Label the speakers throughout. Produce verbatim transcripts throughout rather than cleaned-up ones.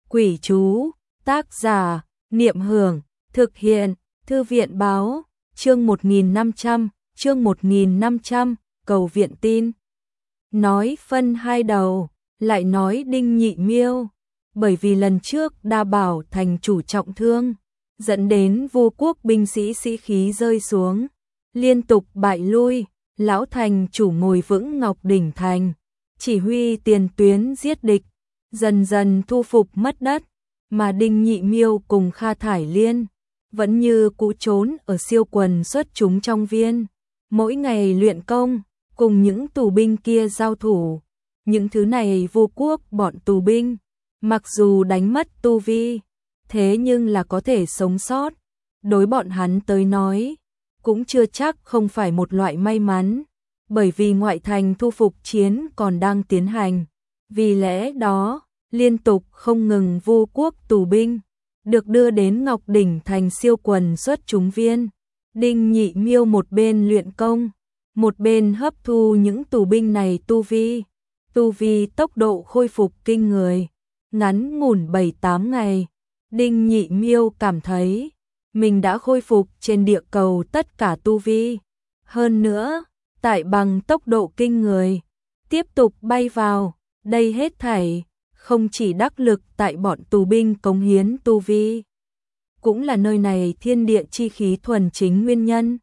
Speaker 1: Quỷ chú, tác giả, Niệm Hưởng, thực hiện, Thư viện báo, chương một nghìn năm trăm, chương một nghìn năm trăm, cầu viện tin. Nói phân hai đầu, lại nói Đinh Nhị Miêu, bởi vì lần trước Đa Bảo thành chủ trọng thương, dẫn đến Vu quốc binh sĩ sĩ khí rơi xuống, liên tục bại lui, lão thành chủ ngồi vững Ngọc Đỉnh thành, chỉ huy tiền tuyến giết địch, dần dần thu phục mất đất, mà Đinh Nhị Miêu cùng Kha Thải Liên vẫn như cũ trốn ở siêu quần xuất chúng trong viên, mỗi ngày luyện công, cùng những tù binh kia giao thủ. Những thứ này Vu quốc bọn tù binh, mặc dù đánh mất tu vi, thế nhưng là có thể sống sót, đối bọn hắn tới nói, cũng chưa chắc không phải một loại may mắn, bởi vì ngoại thành thu phục chiến còn đang tiến hành. Vì lẽ đó, liên tục không ngừng Vu quốc tù binh được đưa đến Ngọc Đỉnh thành siêu quần xuất chúng viên. Đinh Nhị Miêu một bên luyện công, một bên hấp thu những tù binh này tu vi. Tu vi tốc độ khôi phục kinh người, ngắn ngủn bảy tám ngày, Đinh Nhị Miêu cảm thấy mình đã khôi phục trên địa cầu tất cả tu vi. Hơn nữa, tại bằng tốc độ kinh người, tiếp tục bay vào, đây hết thảy, không chỉ đắc lực tại bọn tù binh cống hiến tu vi, cũng là nơi này thiên địa chi khí thuần chính nguyên nhân.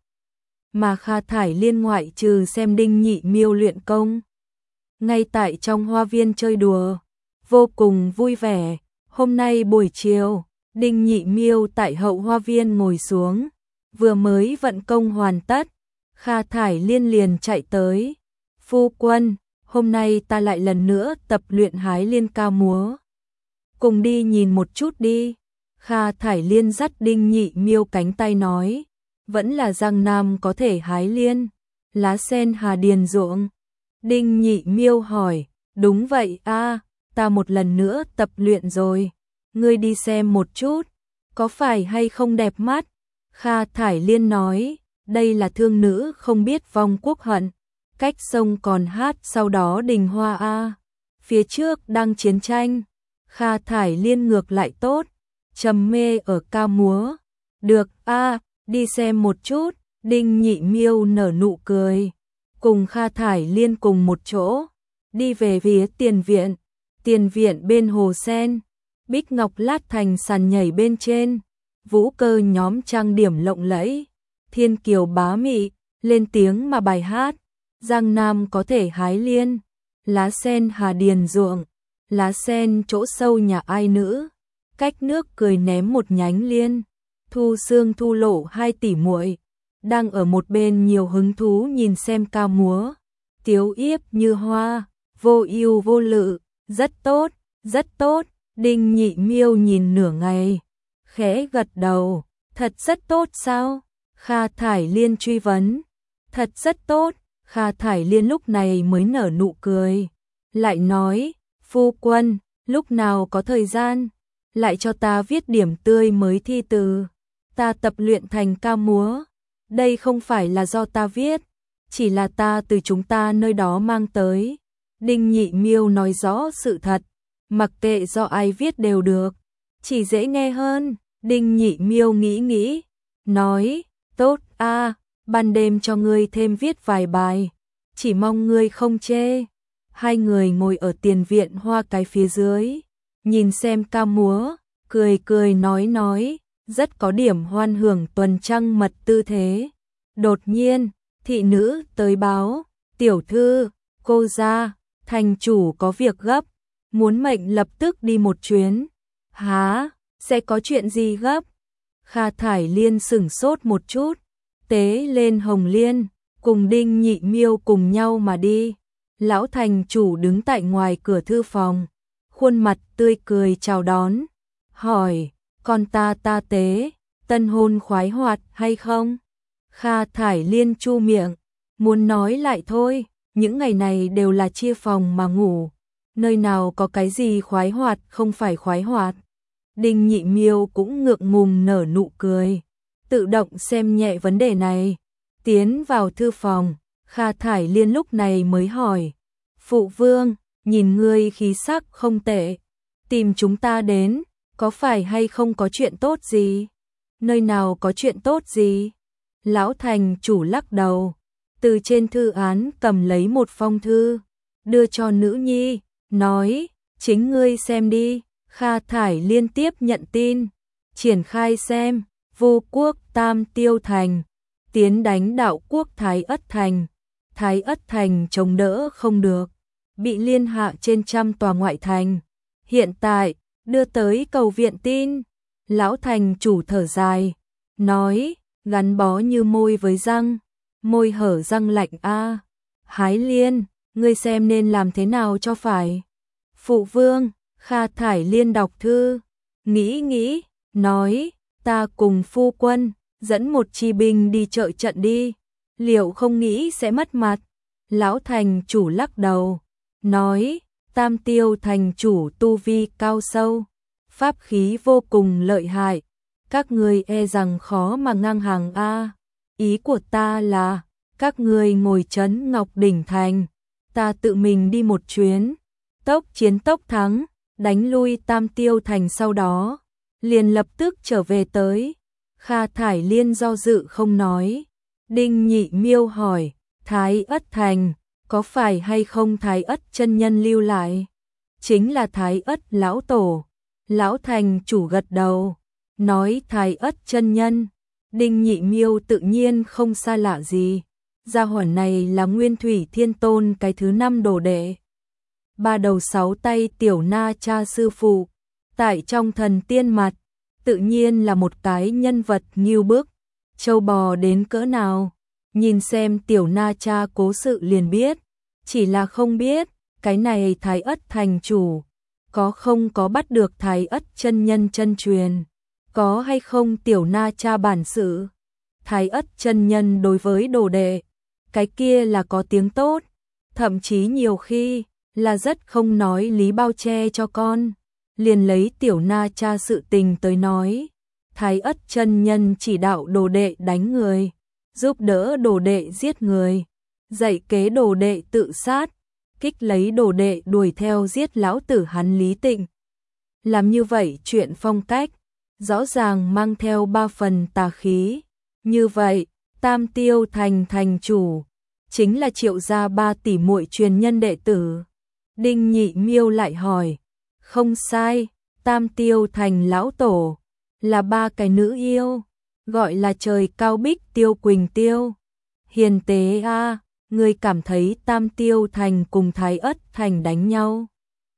Speaker 1: Mà Kha Thải Liên ngoại trừ xem Đinh Nhị Miêu luyện công, ngay tại trong hoa viên chơi đùa, vô cùng vui vẻ. Hôm nay buổi chiều, Đinh Nhị Miêu tại hậu hoa viên ngồi xuống, vừa mới vận công hoàn tất, Kha Thải Liên liền chạy tới. Phu quân, hôm nay ta lại lần nữa tập luyện hái liên ca múa. Cùng đi nhìn một chút đi. Kha Thải Liên dắt Đinh Nhị Miêu cánh tay nói, vẫn là Giang Nam có thể hái liên, lá sen hà điền ruộng. Đinh Nhị Miêu hỏi, đúng vậy a, ta một lần nữa tập luyện rồi, ngươi đi xem một chút, có phải hay không đẹp mắt? Kha Thải Liên nói, đây là thương nữ không biết vong quốc hận, cách sông còn hát sau đó đình hoa a, phía trước đang chiến tranh. Kha Thải Liên ngược lại tốt, trầm mê ở ca múa, được a, đi xem một chút. Đinh Nhị Miêu nở nụ cười, cùng Kha Thải Liên cùng một chỗ, đi về phía tiền viện. Tiền viện bên hồ sen, bích ngọc lát thành sàn nhảy bên trên, vũ cơ nhóm trang điểm lộng lẫy, thiên kiều bá mị, lên tiếng mà bài hát. Giang Nam có thể hái liên, lá sen hà điền ruộng, lá sen chỗ sâu nhà ai nữ, cách nước cười ném một nhánh liên. Thu Sương Thu Lộ hai tỷ muội đang ở một bên nhiều hứng thú nhìn xem ca múa, tiếu yếp như hoa, vô ưu vô lự, rất tốt, rất tốt. Đinh Nhị Miêu nhìn nửa ngày, khẽ gật đầu, thật rất tốt sao? Kha Thải Liên truy vấn, thật rất tốt. Kha Thải Liên lúc này mới nở nụ cười, lại nói, phu quân, lúc nào có thời gian, lại cho ta viết điểm tươi mới thi từ, ta tập luyện thành ca múa. Đây không phải là do ta viết, chỉ là ta từ chúng ta nơi đó mang tới. Đinh Nhị Miêu nói rõ sự thật, mặc kệ do ai viết đều được, chỉ dễ nghe hơn. Đinh Nhị Miêu nghĩ nghĩ, nói, tốt a, ban đêm cho ngươi thêm viết vài bài, chỉ mong ngươi không chê. Hai người ngồi ở tiền viện hoa cái phía dưới, nhìn xem ca múa, cười cười nói nói, rất có điểm hoan hưởng tuần trăng mật tư thế. Đột nhiên, thị nữ tới báo, tiểu thư, cô gia, thành chủ có việc gấp, muốn mệnh lập tức đi một chuyến. Hả, sẽ có chuyện gì gấp? Kha Thải Liên sửng sốt một chút, tế lên hồng liên, cùng Đinh Nhị Miêu cùng nhau mà đi. Lão thành chủ đứng tại ngoài cửa thư phòng, khuôn mặt tươi cười chào đón, hỏi, con ta ta tế, tân hôn khoái hoạt hay không? Kha Thải Liên chu miệng, muốn nói lại thôi, những ngày này đều là chia phòng mà ngủ, nơi nào có cái gì khoái hoạt không phải khoái hoạt. Đinh Nhị Miêu cũng ngượng ngùng nở nụ cười, tự động xem nhẹ vấn đề này. Tiến vào thư phòng, Kha Thải Liên lúc này mới hỏi, phụ vương, nhìn ngươi khí sắc không tệ, tìm chúng ta đến, có phải hay không có chuyện tốt gì? Nơi nào có chuyện tốt gì? Lão thành chủ lắc đầu, từ trên thư án cầm lấy một phong thư, đưa cho nữ nhi, nói, chính ngươi xem đi. Kha Thải liên tiếp nhận tin, triển khai xem, vô quốc Tam Tiêu Thành, tiến đánh đạo quốc Thái Ất Thành. Thái Ất Thành chống đỡ không được, bị liên hạ trên trăm tòa ngoại thành. Hiện tại, đưa tới cầu viện tin. Lão thành chủ thở dài, nói, gắn bó như môi với răng, môi hở răng lạnh a. Hái Liên, ngươi xem nên làm thế nào cho phải. Phụ vương, Kha Thải Liên đọc thư, nghĩ nghĩ, nói, ta cùng phu quân, dẫn một chi binh đi trợ trận đi, liệu không nghĩ sẽ mất mặt? Lão thành chủ lắc đầu, nói, Tam Tiêu thành chủ tu vi cao sâu, pháp khí vô cùng lợi hại, các ngươi e rằng khó mà ngang hàng a. Ý của ta là, các ngươi ngồi trấn Ngọc Đỉnh Thành, ta tự mình đi một chuyến, tốc chiến tốc thắng, đánh lui Tam Tiêu thành, sau đó liền lập tức trở về tới. Kha Thải Liên do dự không nói. Đinh Nhị Miêu hỏi, Thái Ất Thành, có phải hay không Thái Ất chân nhân lưu lại? Chính là Thái Ất lão tổ. Lão thành chủ gật đầu, nói Thái Ất chân nhân. Đinh Nhị Miêu tự nhiên không xa lạ gì. Gia hỏa này là Nguyên Thủy Thiên Tôn cái thứ năm đồ đệ. Ba đầu sáu tay tiểu na cha sư phụ. Tại trong thần tiên mặt, tự nhiên là một cái nhân vật nghiêu bức, châu bò đến cỡ nào. Nhìn xem tiểu na cha cố sự liền biết, chỉ là không biết, cái này Thái Ất thành chủ, có không có bắt được Thái Ất chân nhân chân truyền, có hay không tiểu na cha bản sự. Thái Ất chân nhân đối với đồ đệ, cái kia là có tiếng tốt, thậm chí nhiều khi là rất không nói lý bao che cho con. Liền lấy tiểu na cha sự tình tới nói, Thái Ất chân nhân chỉ đạo đồ đệ đánh người, giúp đỡ đồ đệ giết người, dạy kế đồ đệ tự sát, kích lấy đồ đệ đuổi theo giết lão tử hắn Lý Tịnh. Làm như vậy chuyện phong cách, rõ ràng mang theo ba phần tà khí. Như vậy, Tam Tiêu thành thành chủ, chính là Triệu gia ba tỷ muội truyền nhân đệ tử. Đinh Nhị Miêu lại hỏi, không sai, Tam Tiêu thành lão tổ, là ba cái nữ yêu, gọi là trời cao bích tiêu Quỳnh tiêu. Hiền tế a, ngươi cảm thấy Tam Tiêu thành cùng Thái Ất thành đánh nhau,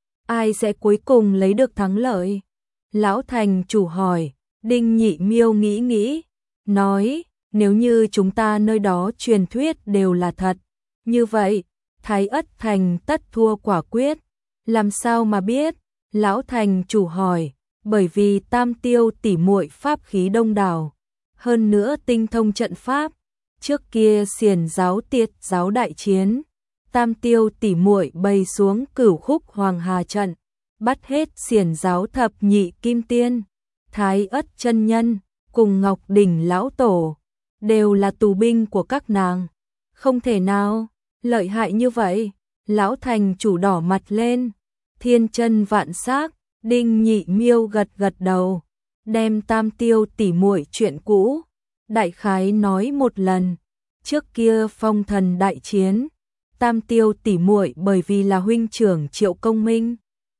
Speaker 1: ai sẽ cuối cùng lấy được thắng lợi? Lão thành chủ hỏi. Đinh Nhị Miêu nghĩ nghĩ, nói, nếu như chúng ta nơi đó truyền thuyết đều là thật, như vậy, Thái Ất thành tất thua quả quyết. Làm sao mà biết? Lão thành chủ hỏi, bởi vì Tam Tiêu tỷ muội pháp khí đông đảo, hơn nữa tinh thông trận pháp. Trước kia Xiển giáo Tiệt giáo đại chiến, Tam Tiêu tỷ muội bày xuống Cửu Khúc Hoàng Hà trận, bắt hết Xiển giáo thập nhị kim tiên. Thái Ất chân nhân cùng Ngọc Đỉnh lão tổ đều là tù binh của các nàng. Không thể nào, lợi hại như vậy. Lão thành chủ đỏ mặt lên. Thiên chân vạn xác. Đinh Nhị Miêu gật gật đầu, đem Tam Tiêu tỷ muội chuyện cũ đại khái nói một lần. Trước kia phong thần đại chiến, Tam Tiêu tỷ muội bởi vì là huynh trưởng Triệu Công Minh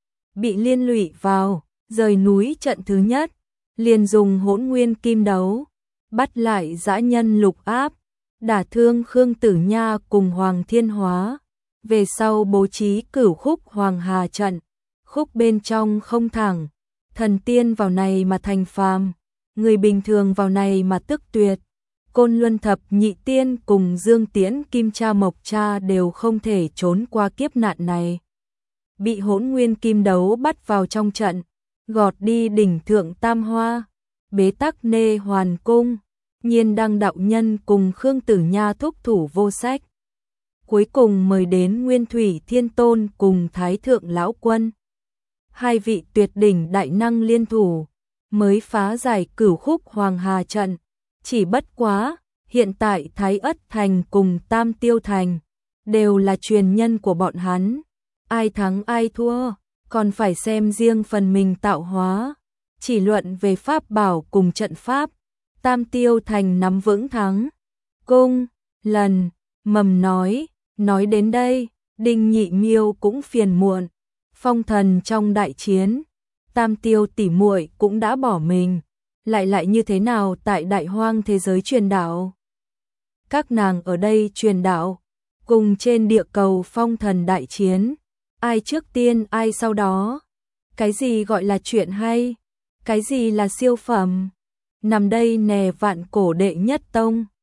Speaker 1: bị liên lụy vào, rời núi trận thứ nhất, liền dùng Hỗn Nguyên Kim đấu bắt lại dã nhân Lục Áp, đả thương Khương Tử Nha cùng Hoàng Thiên Hóa. Về sau bố trí Cửu Khúc Hoàng Hà trận, khúc bên trong không thẳng, thần tiên vào này mà thành phàm, người bình thường vào này mà tức tuyệt. Côn Luân thập nhị tiên cùng Dương Tiễn Kim Cha Mộc Cha đều không thể trốn qua kiếp nạn này. Bị Hỗn Nguyên Kim đấu bắt vào trong trận, gọt đi đỉnh thượng Tam Hoa, bế tắc Nê Hoàn Cung, Nhiên Đăng đạo nhân cùng Khương Tử Nha thúc thủ vô sách. Cuối cùng mời đến Nguyên Thủy Thiên Tôn cùng Thái Thượng Lão Quân. Hai vị tuyệt đỉnh đại năng liên thủ, mới phá giải Cửu Khúc Hoàng Hà trận. Chỉ bất quá, hiện tại Thái Ất thành cùng Tam Tiêu thành đều là truyền nhân của bọn hắn. Ai thắng ai thua, còn phải xem riêng phần mình tạo hóa. Chỉ luận về pháp bảo cùng trận pháp, Tam Tiêu Thành nắm vững thắng. Cung, Lần, Mầm nói, nói đến đây, Đinh Nhị Miêu cũng phiền muộn. Phong Thần trong đại chiến, Tam Tiêu tỷ muội cũng đã bỏ mình, lại lại như thế nào tại Đại Hoang thế giới truyền đạo? Các nàng ở đây truyền đạo, cùng trên địa cầu Phong Thần đại chiến, ai trước tiên ai sau đó? Cái gì gọi là chuyện hay? Cái gì là siêu phẩm? Nằm đây nè vạn cổ đệ nhất tông.